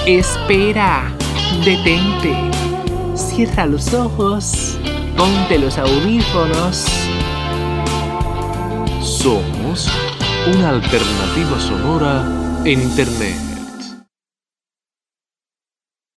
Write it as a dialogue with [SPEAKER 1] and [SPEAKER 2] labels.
[SPEAKER 1] Espera, detente, cierra los ojos, ponte los audífonos.
[SPEAKER 2] Somos una alternativa sonora en Internet.